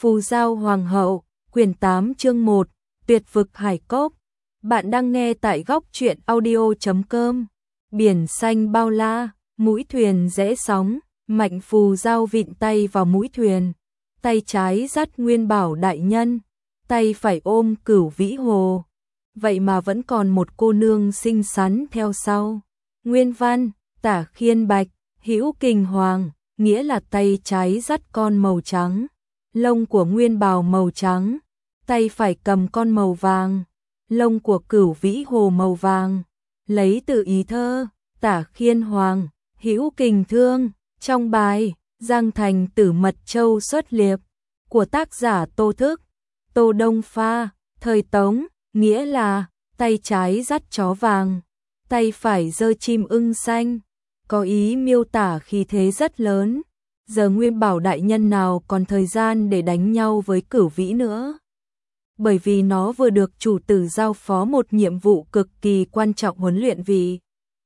Phù Giao Hoàng hậu, quyển 8 chương 1, Tuyệt vực hải cốc. Bạn đang nghe tại góc truyện audio.com. Biển xanh bao la, mũi thuyền rẽ sóng, Mạnh Phù Giao vịn tay vào mũi thuyền, tay trái dắt Nguyên Bảo đại nhân, tay phải ôm Cửu Vĩ Hồ. Vậy mà vẫn còn một cô nương xinh xắn theo sau. Nguyên văn, Tả Khiên Bạch, Hữu Kình Hoàng, nghĩa là tay trái dắt con màu trắng, lông của Nguyên Bảo màu trắng, tay phải cầm con màu vàng, lông của Cửu Vĩ Hồ màu vàng. Lấy từ ý thơ, Tả Khiên Hoàng, Hữu Kình Thương, trong bài Giang Thành Tử Mật Châu xuất liệp của tác giả Tô Thức, Tô Đông Pha, thời Tống, nghĩa là tay trái dắt chó vàng, tay phải giơ chim ưng xanh, có ý miêu tả khí thế rất lớn. Giờ Nguyên Bảo đại nhân nào còn thời gian để đánh nhau với Cửu Vĩ nữa. Bởi vì nó vừa được chủ tử giao phó một nhiệm vụ cực kỳ quan trọng, huấn luyện vì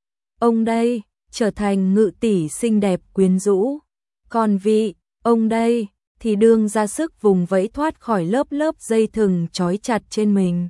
ông đây trở thành ngự tỷ xinh đẹp quyến rũ. Còn vị ông đây thì đương ra sức vùng vẫy thoát khỏi lớp lớp dây thừng trói chặt trên mình.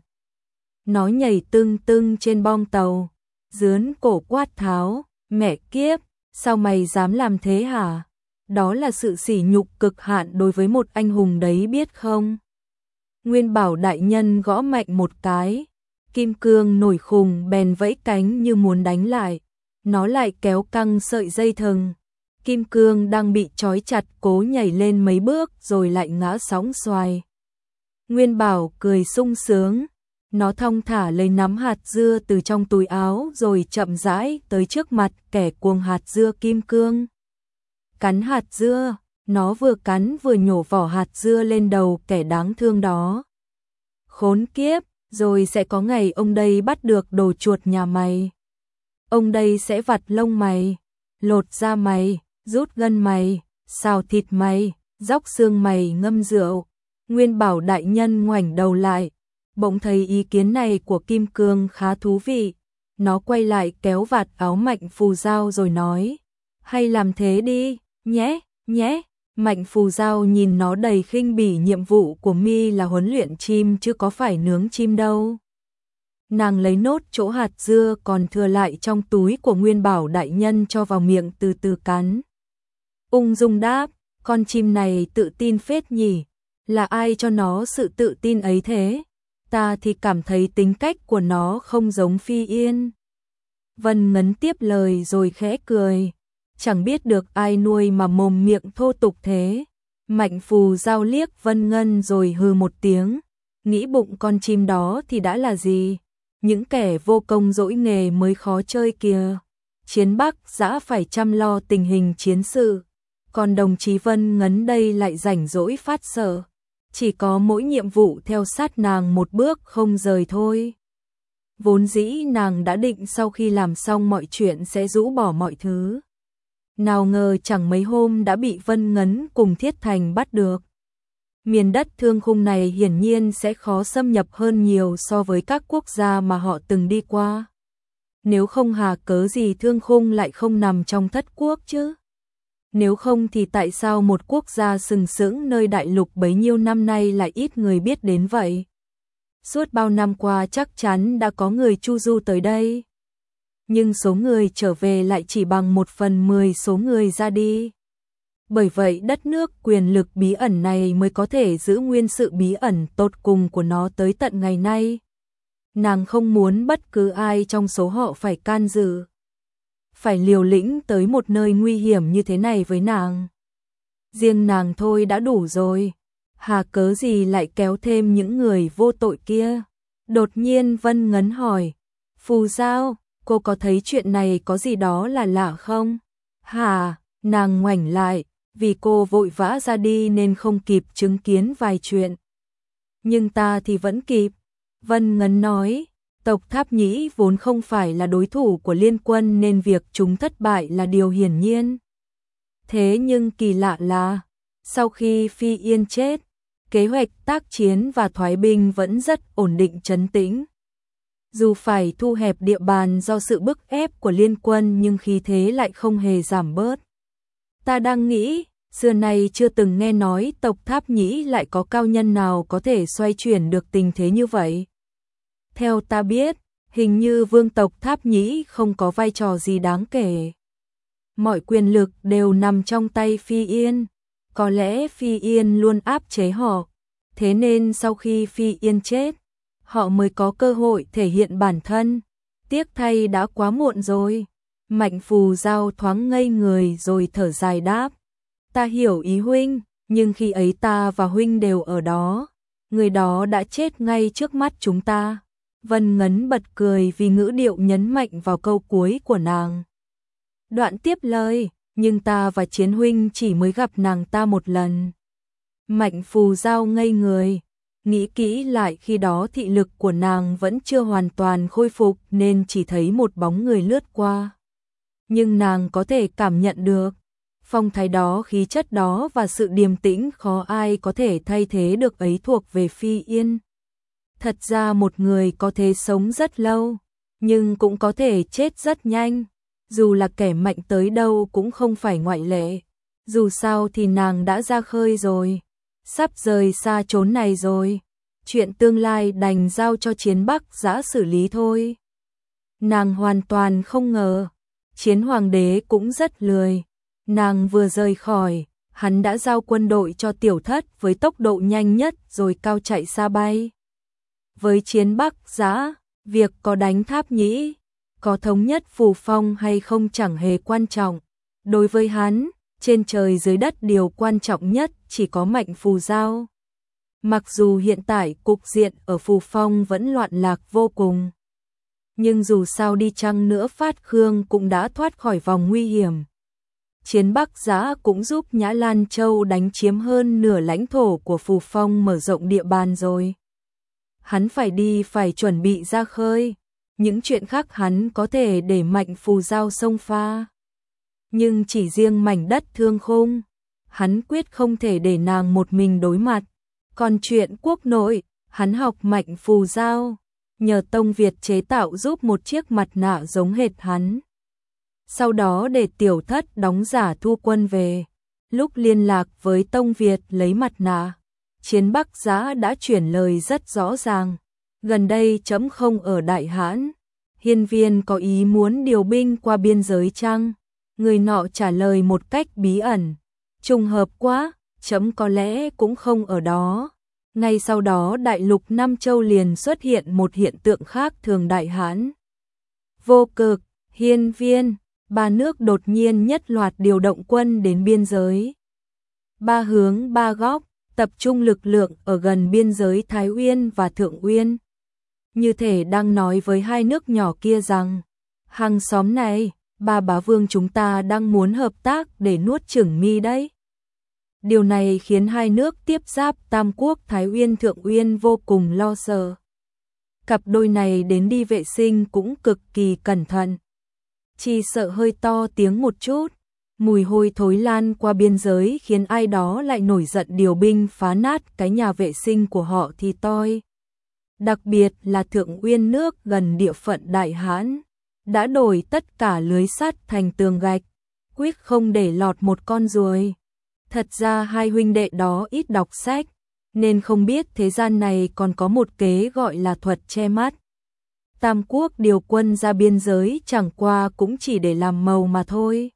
Nó nhảy tưng tưng trên bong tàu, dướn cổ quát tháo, mẹ kiếp, sao mày dám làm thế hả? Đó là sự sỉ nhục cực hạn đối với một anh hùng đấy biết không? Nguyên Bảo đại nhân gõ mạnh một cái, kim cương nổi khùng bèn vẫy cánh như muốn đánh lại. Nó lại kéo căng sợi dây thừng. Kim cương đang bị trói chặt cố nhảy lên mấy bước rồi lại ngã sóng xoài. Nguyên Bảo cười sung sướng. Nó thong thả lấy nắm hạt dưa từ trong túi áo rồi chậm rãi tới trước mặt kẻ cuồng hạt dưa kim cương. Cắn hạt dưa, nó vừa cắn vừa nhổ vỏ hạt dưa lên đầu kẻ đáng thương đó. Khốn kiếp, rồi sẽ có ngày ông đây bắt được đồ chuột nhà mày. Ông đây sẽ vặt lông mày, lột da mày, rút gân mày, xào thịt mày, róc xương mày ngâm rượu. Nguyên Bảo đại nhân ngoảnh đầu lại, bỗng thấy ý kiến này của Kim Cương khá thú vị. Nó quay lại kéo vạt áo Mạnh Phù Giao rồi nói, hay làm thế đi, nhé, nhé. Mạnh Phù Giao nhìn nó đầy khinh bỉ, nhiệm vụ của mi là huấn luyện chim chứ có phải nướng chim đâu. Nàng lấy nốt chỗ hạt dưa còn thừa lại trong túi của Nguyên Bảo đại nhân cho vào miệng từ từ cắn. Ung dung đáp, con chim này tự tin phết nhỉ, là ai cho nó sự tự tin ấy thế? Ta thì cảm thấy tính cách của nó không giống Phi Yên. Vân Ngấn tiếp lời rồi khẽ cười. Chẳng biết được ai nuôi mà mồm miệng thô tục thế. Mạnh Phù Giao liếc Vân Ngân rồi hừ một tiếng. Nghĩ bụng con chim đó thì đã là gì? Những kẻ vô công dỗi nghề mới khó chơi kìa. Chiến Bắc dã phải chăm lo tình hình chiến sự. Còn đồng chí Vân Ngấn đây lại rảnh rỗi phát sợ. Chỉ có mỗi nhiệm vụ theo sát nàng một bước không rời thôi. Vốn dĩ nàng đã định sau khi làm xong mọi chuyện sẽ rũ bỏ mọi thứ. Nào ngờ chẳng mấy hôm đã bị Vân Ngấn cùng Thiết Thành bắt được. Miền đất Thương Khung này hiển nhiên sẽ khó xâm nhập hơn nhiều so với các quốc gia mà họ từng đi qua. Nếu không hà cớ gì Thương Khung lại không nằm trong thất quốc chứ? Nếu không thì tại sao một quốc gia sừng sững nơi đại lục bấy nhiêu năm nay lại ít người biết đến vậy? Suốt bao năm qua chắc chắn đã có người chu du tới đây. Nhưng số người trở về lại chỉ bằng 1/10 số người ra đi. Bởi vậy đất nước quyền lực bí ẩn này mới có thể giữ nguyên sự bí ẩn tột cùng của nó tới tận ngày nay. Nàng không muốn bất cứ ai trong số họ phải can dự, phải liều lĩnh tới một nơi nguy hiểm như thế này với nàng. Riêng nàng thôi đã đủ rồi, hà cớ gì lại kéo thêm những người vô tội kia? Đột nhiên Vân Ngấn hỏi, Phù Giao, cô có thấy chuyện này có gì đó là lạ không? Hả? Nàng ngoảnh lại, vì cô vội vã ra đi nên không kịp chứng kiến vài chuyện. Nhưng ta thì vẫn kịp. Vân Ngấn nói, tộc Tháp Nhĩ vốn không phải là đối thủ của Liên Quân nên việc chúng thất bại là điều hiển nhiên. Thế nhưng kỳ lạ là, sau khi Phi Yên chết, kế hoạch tác chiến và thoái binh vẫn rất ổn định trấn tĩnh. Dù phải thu hẹp địa bàn do sự bức ép của Liên Quân nhưng khí thế lại không hề giảm bớt. Ta đang nghĩ, Xưa nay chưa từng nghe nói tộc Tháp Nhĩ lại có cao nhân nào có thể xoay chuyển được tình thế như vậy. Theo ta biết, hình như vương tộc Tháp Nhĩ không có vai trò gì đáng kể. Mọi quyền lực đều nằm trong tay Phi Yên. Có lẽ Phi Yên luôn áp chế họ, thế nên sau khi Phi Yên chết, họ mới có cơ hội thể hiện bản thân. Tiếc thay đã quá muộn rồi. Mạnh Phù Giao thoáng ngây người rồi thở dài đáp. Ta hiểu ý huynh, nhưng khi ấy ta và huynh đều ở đó. Người đó đã chết ngay trước mắt chúng ta. Vân Ngấn bật cười vì ngữ điệu nhấn mạnh vào câu cuối của nàng. Đoạn tiếp lời, nhưng ta và Chiến huynh chỉ mới gặp nàng ta một lần. Mạnh Phù Giao ngây người, nghĩ kỹ lại khi đó thị lực của nàng vẫn chưa hoàn toàn khôi phục nên chỉ thấy một bóng người lướt qua. Nhưng nàng có thể cảm nhận được phong thái đó, khí chất đó và sự điềm tĩnh khó ai có thể thay thế được ấy thuộc về Phi Yên. Thật ra một người có thể sống rất lâu, nhưng cũng có thể chết rất nhanh. Dù là kẻ mạnh tới đâu cũng không phải ngoại lệ. Dù sao thì nàng đã ra khơi rồi, sắp rời xa chốn này rồi. Chuyện tương lai đành giao cho Chiến Bắc Giã xử lý thôi. Nàng hoàn toàn không ngờ, Chiến Hoàng đế cũng rất lười. Nàng vừa rời khỏi, hắn đã giao quân đội cho Tiểu Thất với tốc độ nhanh nhất rồi cao chạy xa bay. Với Chiến Bắc Giã, việc có đánh Tháp Nhĩ, có thống nhất Phù Phong hay không chẳng hề quan trọng. Đối với hắn, trên trời dưới đất điều quan trọng nhất chỉ có Mạnh Phù Giao. Mặc dù hiện tại cục diện ở Phù Phong vẫn loạn lạc vô cùng, nhưng dù sao đi chăng nữa Phát Khương cũng đã thoát khỏi vòng nguy hiểm. Chiến Bắc Giã cũng giúp Nhã Lan Châu đánh chiếm hơn nửa lãnh thổ của Phù Phong, mở rộng địa bàn rồi. Hắn phải chuẩn bị ra khơi. Những chuyện khác hắn có thể để Mạnh Phù Giao xông pha. Nhưng chỉ riêng mảnh đất Thương Khung, hắn quyết không thể để nàng một mình đối mặt. Còn chuyện quốc nội, hắn học Mạnh Phù Giao, nhờ Tông Việt chế tạo giúp một chiếc mặt nạ giống hệt hắn. Sau đó để Tiểu Thất đóng giả thu quân về. Lúc liên lạc với Tông Việt lấy mặt nạ, Chiến Bắc Giã đã chuyển lời rất rõ ràng. Gần đây trẫm không ở Đại Hãn, Hiên Viên có ý muốn điều binh qua biên giới chăng? Người nọ trả lời một cách bí ẩn. Trùng hợp quá, trẫm có lẽ cũng không ở đó. Ngay sau đó đại lục Nam Châu liền xuất hiện một hiện tượng khác thường. Đại Hãn, Vô Cực, Hiên Viên, ba nước đột nhiên nhất loạt điều động quân đến biên giới. Ba hướng ba góc, tập trung lực lượng ở gần biên giới Thái Uyên và Thượng Uyên. Như thể đang nói với hai nước nhỏ kia rằng, hàng xóm này, ba bá vương chúng ta đang muốn hợp tác để nuốt chửng mi đấy. Điều này khiến hai nước tiếp giáp Tam Quốc Thái Uyên Thượng Uyên vô cùng lo sợ. Cặp đôi này đến đi vệ sinh cũng cực kỳ cẩn thận. Chỉ sợ hơi to tiếng một chút, mùi hôi thối lan qua biên giới khiến ai đó lại nổi giận điều binh phá nát cái nhà vệ sinh của họ thì toi. Đặc biệt là Thượng Uyên nước gần địa phận Đại Hãn, đã đổi tất cả lưới sắt thành tường gạch, quyết không để lọt một con ruồi. Thật ra hai huynh đệ đó ít đọc sách, nên không biết thế gian này còn có một kế gọi là thuật che mắt. Tam Quốc điều quân ra biên giới chẳng qua cũng chỉ để làm màu mà thôi.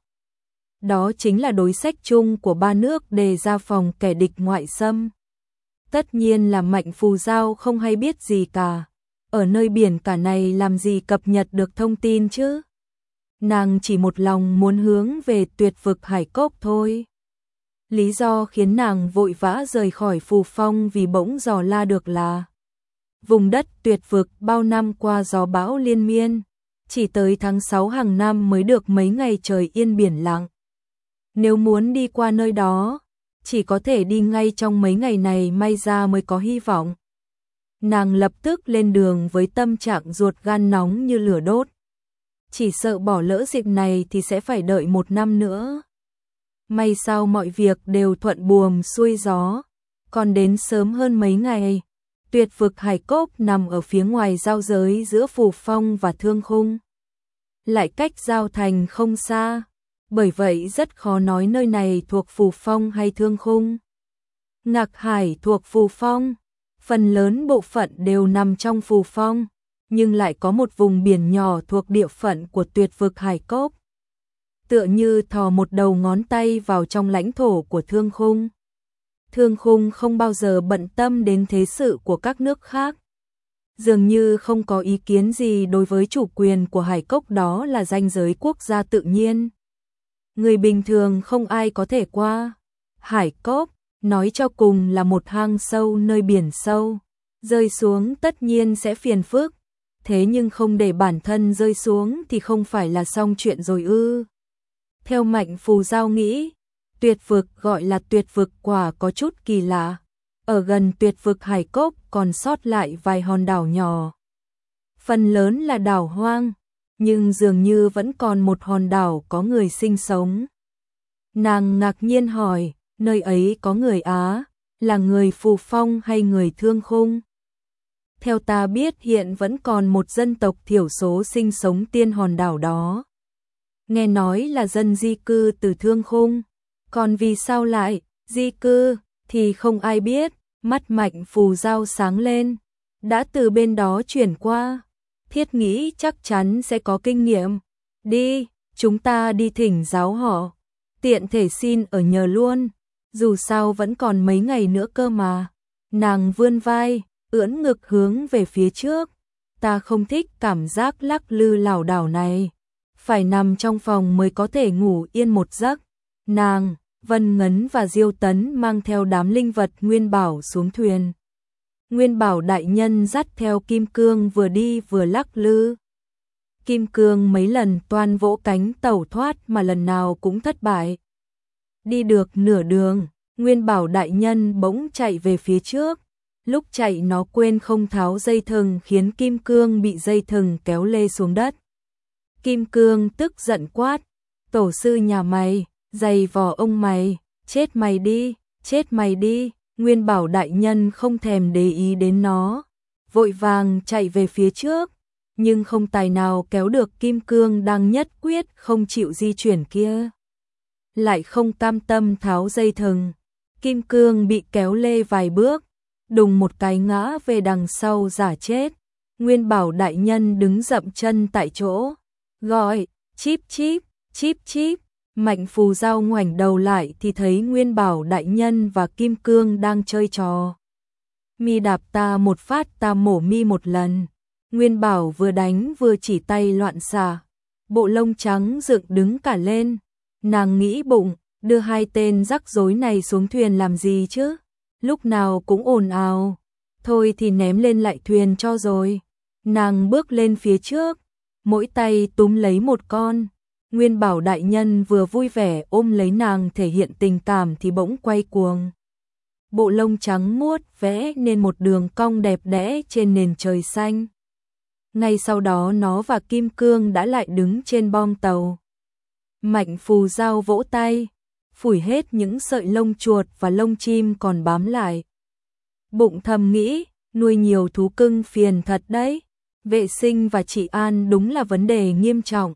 Đó chính là đối sách chung của ba nước để ra phòng kẻ địch ngoại xâm. Tất nhiên là Mạnh Phù Giao không hay biết gì cả. Ở nơi biển cả này làm gì cập nhật được thông tin chứ? Nàng chỉ một lòng muốn hướng về Tuyệt Vực Hải Cốc thôi. Lý do khiến nàng vội vã rời khỏi Phù Phong vì bỗng dò la được là vùng đất Tuyệt Vực bao năm qua gió bão liên miên, chỉ tới tháng 6 hàng năm mới được mấy ngày trời yên biển lặng. Nếu muốn đi qua nơi đó, chỉ có thể đi ngay trong mấy ngày này, may ra mới có hy vọng. Nàng lập tức lên đường với tâm trạng ruột gan nóng như lửa đốt. Chỉ sợ bỏ lỡ dịp này thì sẽ phải đợi 1 năm nữa. May sao mọi việc đều thuận buồm xuôi gió, còn đến sớm hơn mấy ngày. Tuyệt Vực Hải Cốc nằm ở phía ngoài giao giới giữa Phù Phong và Thương Khung, lại cách giao thành không xa. bởi vậy rất khó nói nơi này thuộc Phù Phong hay Thương Khung. Ngạc Hải thuộc Phù Phong, phần lớn bộ phận đều nằm trong Phù Phong, nhưng lại có một vùng biển nhỏ thuộc địa phận của Tuyệt vực Hải Cốc. Tựa như thò một đầu ngón tay vào trong lãnh thổ của Thương Khung. Thương Khung không bao giờ bận tâm đến thế sự của các nước khác. Dường như không có ý kiến gì đối với chủ quyền của Hải Cốc, đó là ranh giới quốc gia tự nhiên. Người bình thường không ai có thể qua. Hải Cốc, nói cho cùng là một hang sâu nơi biển sâu. Rơi xuống tất nhiên sẽ phiền phức. Thế nhưng không để bản thân rơi xuống thì không phải là xong chuyện rồi ư. Theo Mạnh Phù Giao nghĩ, Tuyệt vực gọi là Tuyệt vực quả có chút kỳ lạ. Ở gần Tuyệt vực Hải Cốc còn sót lại vài hòn đảo nhỏ. Phần lớn là đảo hoang, nhưng dường như vẫn còn một hòn đảo có người sinh sống. Nàng ngạc nhiên hỏi, nơi ấy có người Á, là người Phù Phong hay người Thương Khung? Theo ta biết hiện vẫn còn một dân tộc thiểu số sinh sống trên hòn đảo đó. Nghe nói là dân di cư từ Thương Khung, còn vì sao lại di cư thì không ai biết. Mắt Mạnh Phù Giao sáng lên, đã từ bên đó chuyển qua, Thiết nghĩ chắc chắn sẽ có kinh nghiệm. Đi, chúng ta đi thỉnh giáo họ, tiện thể xin ở nhờ luôn, dù sao vẫn còn mấy ngày nữa cơ mà. Nàng vươn vai, ưỡn ngực hướng về phía trước. Ta không thích cảm giác lắc lư lảo đảo này, phải nằm trong phòng mới có thể ngủ yên một giấc. Nàng, Vân Ngấn và Diêu Tấn mang theo đám linh vật Nguyên Bảo xuống thuyền. Nguyên Bảo đại nhân dắt theo Kim Cương vừa đi vừa lắc lư. Kim Cương mấy lần toan vỗ cánh tẩu thoát mà lần nào cũng thất bại. Đi được nửa đường, Nguyên Bảo đại nhân bỗng chạy về phía trước. Lúc chạy nó quên không tháo dây thừng khiến Kim Cương bị dây thừng kéo lê xuống đất. Kim Cương tức giận quát, tổ sư nhà mày, giày vò ông mày, chết mày đi, chết mày đi. Nguyên Bảo đại nhân không thèm để ý đến nó, vội vàng chạy về phía trước, nhưng không tài nào kéo được Kim Cương đang nhất quyết không chịu di chuyển kia. Lại không cam tâm tháo dây thừng, Kim Cương bị kéo lê vài bước, đùng một cái ngã về đằng sau giả chết. Nguyên Bảo đại nhân đứng dậm chân tại chỗ, gọi, chíp chíp, chíp chíp. Mạnh Phù Giao ngoảnh đầu lại thì thấy Nguyên Bảo đại nhân và Kim Cương đang chơi trò. Mi đạp ta một phát ta mổ mi một lần. Nguyên Bảo vừa đánh vừa chỉ tay loạn xạ, bộ lông trắng dựng đứng cả lên. Nàng nghĩ bụng, đưa hai tên rắc rối này xuống thuyền làm gì chứ? Lúc nào cũng ồn ào. Thôi thì ném lên lại thuyền cho rồi. Nàng bước lên phía trước, mỗi tay túm lấy một con. Nguyên Bảo đại nhân vừa vui vẻ ôm lấy nàng thể hiện tình cảm thì bỗng quay cuồng. Bộ lông trắng muốt vẽ nên một đường cong đẹp đẽ trên nền trời xanh. Ngay sau đó nó và Kim Cương đã lại đứng trên bong tàu. Mạnh Phù Giao vỗ tay, phủi hết những sợi lông chuột và lông chim còn bám lại. Bụng thầm nghĩ, nuôi nhiều thú cưng phiền thật đấy. Vệ sinh và trị an đúng là vấn đề nghiêm trọng.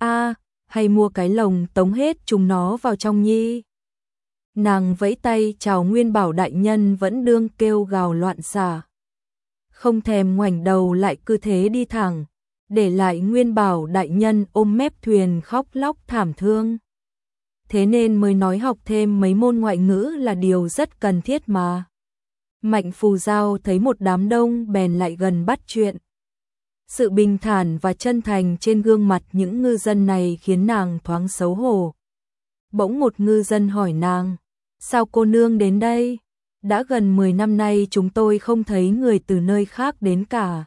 Hay mua cái lồng tống hết chúng nó vào trong nhi. Nàng vẫy tay chào Nguyên Bảo đại nhân vẫn đương kêu gào loạn xạ. Không thèm ngoảnh đầu lại cứ thế đi thẳng, để lại Nguyên Bảo đại nhân ôm mép thuyền khóc lóc thảm thương. Thế nên mới nói học thêm mấy môn ngoại ngữ là điều rất cần thiết mà. Mạnh Phù Giao thấy một đám đông bèn lại gần bắt chuyện. Sự bình thản và chân thành trên gương mặt những ngư dân này khiến nàng thoáng xấu hổ. Bỗng một ngư dân hỏi nàng, sao cô nương đến đây? Đã gần 10 năm nay chúng tôi không thấy người từ nơi khác đến cả.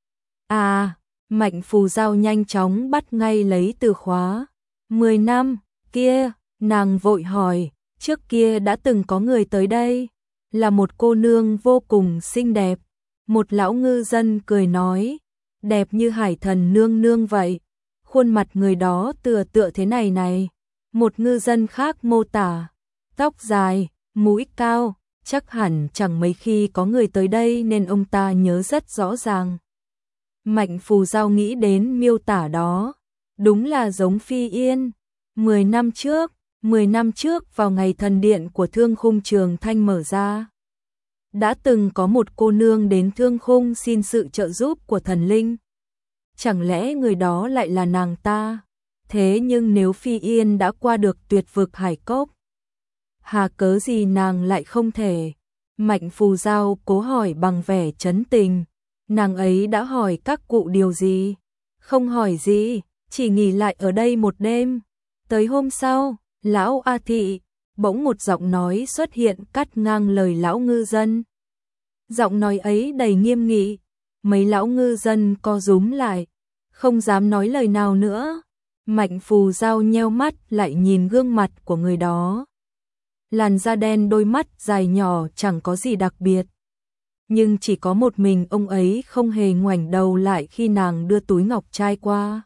Mạnh Phù Giao nhanh chóng bắt ngay lấy từ khóa. 10 năm, kia, nàng vội hỏi, trước kia đã từng có người tới đây, là một cô nương vô cùng xinh đẹp. Một lão ngư dân cười nói, đẹp như hải thần nương nương vậy, khuôn mặt người đó tựa thế này này. Một ngư dân khác mô tả, tóc dài, mũi cao, chắc hẳn chẳng mấy khi có người tới đây nên ông ta nhớ rất rõ ràng. Mạnh Phù Giao nghĩ đến miêu tả đó, đúng là giống Phi Yên. 10 năm trước vào ngày thần điện của Thương Khung Trường Thanh mở ra, đã từng có một cô nương đến Thương Khung xin sự trợ giúp của thần linh. Chẳng lẽ người đó lại là nàng ta? Thế nhưng nếu Phi Yên đã qua được tuyệt vực hải cốc, hà cớ gì nàng lại không thể? Mạnh Phù Giao cố hỏi bằng vẻ trấn tình. Nàng ấy đã hỏi các cụ điều gì? Không hỏi gì, chỉ nghỉ lại ở đây một đêm. Tới hôm sau, lão A Thị, bỗng một giọng nói xuất hiện cắt ngang lời lão ngư dân. Giọng nói ấy đầy nghiêm nghị, mấy lão ngư dân co rúm lại, không dám nói lời nào nữa. Mạnh Phù Giao nheo mắt lại nhìn gương mặt của người đó. Làn da đen, đôi mắt dài nhỏ, chẳng có gì đặc biệt. Nhưng chỉ có một mình ông ấy không hề ngoảnh đầu lại khi nàng đưa túi ngọc trai qua.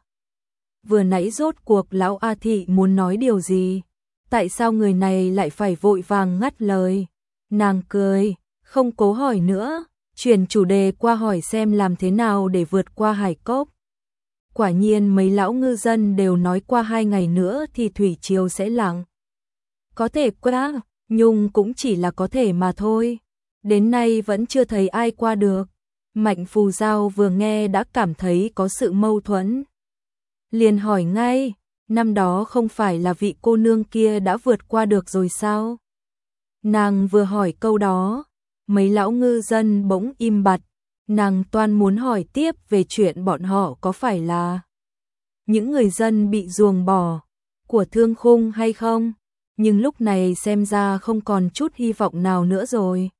Vừa nãy rốt cuộc lão A Thị muốn nói điều gì? Tại sao người này lại phải vội vàng ngắt lời? Nàng cười, không cố hỏi nữa, chuyển chủ đề qua hỏi xem làm thế nào để vượt qua hải cốc. Quả nhiên mấy lão ngư dân đều nói qua 2 ngày nữa thì thủy triều sẽ lặng. Có thể qua, nhưng cũng chỉ là có thể mà thôi. Đến nay vẫn chưa thấy ai qua được. Mạnh Phù Giao vừa nghe đã cảm thấy có sự mâu thuẫn. Liền hỏi ngay, năm đó không phải là vị cô nương kia đã vượt qua được rồi sao? Nàng vừa hỏi câu đó, mấy lão ngư dân bỗng im bặt. Nàng toan muốn hỏi tiếp về chuyện bọn họ có phải là những người dân bị ruồng bỏ của Thương Khung hay không, nhưng lúc này xem ra không còn chút hy vọng nào nữa rồi.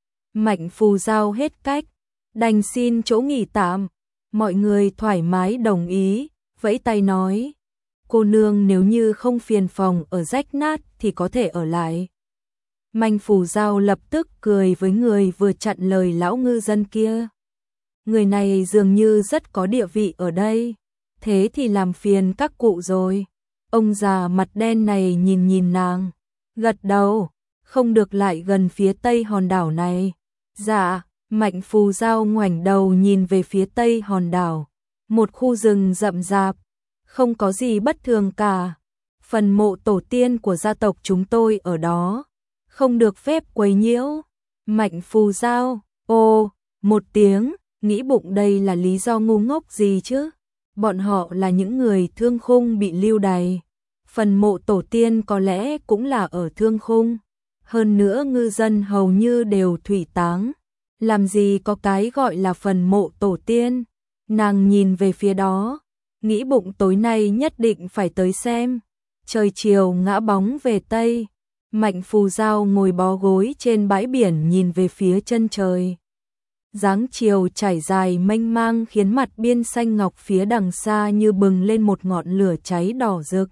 Mạnh Phù Giao hết cách, đành xin chỗ nghỉ tạm. Mọi người thoải mái đồng ý, vẫy tay nói, cô nương nếu như không phiền phòng ở rách nát thì có thể ở lại. Mạnh Phù Giao lập tức cười với người vừa chặn lời lão ngư dân kia. Người này dường như rất có địa vị ở đây, thế thì làm phiền các cụ rồi. Ông già mặt đen này nhìn nàng, gật đầu, không được lại gần phía tây hòn đảo này. Dạ, Mạnh Phù Giao ngoảnh đầu nhìn về phía tây hòn đảo, một khu rừng rậm rạp, không có gì bất thường cả. Phần mộ tổ tiên của gia tộc chúng tôi ở đó, không được phép quấy nhiễu. Mạnh Phù Giao, ô, một tiếng, nghĩ bụng đây là lý do ngu ngốc gì chứ? Bọn họ là những người Thương Khung bị lưu đày. Phần mộ tổ tiên có lẽ cũng là ở Thương Khung. Hơn nữa ngư dân hầu như đều thủy táng. Làm gì có cái gọi là phần mộ tổ tiên. Nàng nhìn về phía đó, nghĩ bụng tối nay nhất định phải tới xem. Trời chiều ngã bóng về tây. Mạnh Phù Giao ngồi bó gối trên bãi biển nhìn về phía chân trời. Dáng chiều trải dài mênh mang khiến mặt biên xanh ngọc phía đằng xa như bừng lên một ngọn lửa cháy đỏ rực.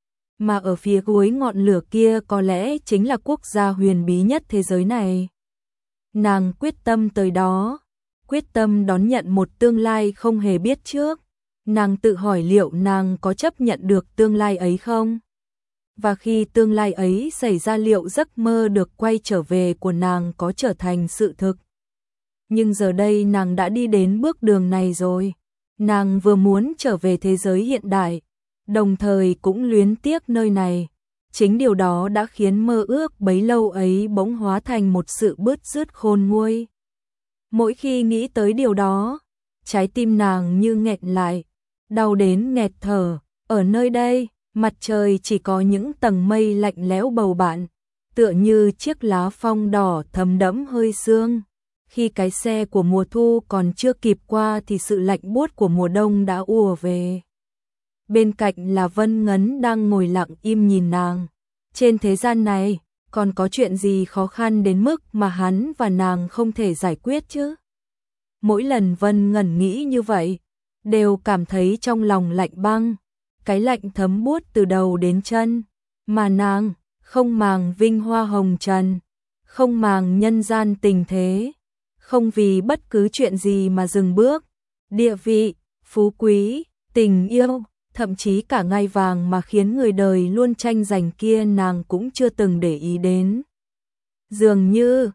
Mà ở phía cuối ngọn lửa kia có lẽ chính là quốc gia huyền bí nhất thế giới này. Nàng quyết tâm tới đó, quyết tâm đón nhận một tương lai không hề biết trước. Nàng tự hỏi liệu nàng có chấp nhận được tương lai ấy không? Và khi tương lai ấy xảy ra liệu giấc mơ được quay trở về của nàng có trở thành sự thực? Nhưng giờ đây nàng đã đi đến bước đường này rồi. Nàng vừa muốn trở về thế giới hiện đại, đồng thời cũng luyến tiếc nơi này. Chính điều đó đã khiến mơ ước bấy lâu ấy bỗng hóa thành một sự bứt rứt khôn nguôi. Mỗi khi nghĩ tới điều đó, trái tim nàng như nghẹn lại, đau đến nghẹt thở. Ở nơi đây, mặt trời chỉ có những tầng mây lạnh lẽo bầu bạn, tựa như chiếc lá phong đỏ thấm đẫm hơi sương. Khi cái xe của mùa thu còn chưa kịp qua thì sự lạnh buốt của mùa đông đã ùa về. Bên cạnh là Vân Ngấn đang ngồi lặng im nhìn nàng. Trên thế gian này, còn có chuyện gì khó khăn đến mức mà hắn và nàng không thể giải quyết chứ? Mỗi lần Vân Ngấn nghĩ như vậy, đều cảm thấy trong lòng lạnh băng, cái lạnh thấm buốt từ đầu đến chân. Mà nàng, không màng vinh hoa hồng trần, không màng nhân gian tình thế, không vì bất cứ chuyện gì mà dừng bước. Địa vị, phú quý, tình yêu, thậm chí cả ngai vàng mà khiến người đời luôn tranh giành kia nàng cũng chưa từng để ý đến. Dường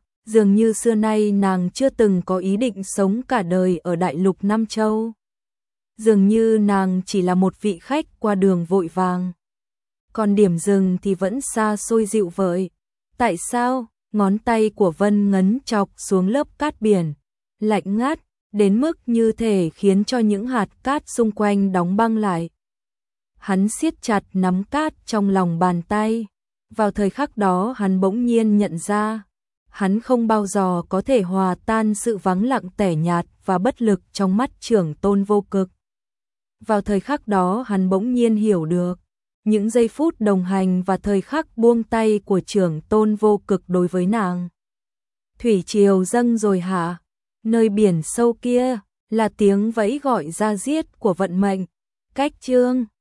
như xưa nay nàng chưa từng có ý định sống cả đời ở đại lục Nam Châu. Dường như nàng chỉ là một vị khách qua đường vội vàng. còn điểm dừng thì vẫn xa xôi dịu vợi. Tại sao? Ngón tay của Vân Ngấn chọc xuống lớp cát biển, lạnh ngắt, đến mức như thể khiến cho những hạt cát xung quanh đóng băng lại. Hắn siết chặt nắm cát trong lòng bàn tay. Vào thời khắc đó hắn bỗng nhiên nhận ra, hắn không bao giờ có thể hòa tan sự vắng lặng tẻ nhạt và bất lực trong mắt Trưởng Tôn Vô Cực. Vào thời khắc đó hắn bỗng nhiên hiểu được, những giây phút đồng hành và thời khắc buông tay của Trưởng Tôn Vô Cực đối với nàng. Thủy triều dâng rồi hả? Nơi biển sâu kia, là tiếng vẫy gọi ra diết của vận mệnh. Cách chương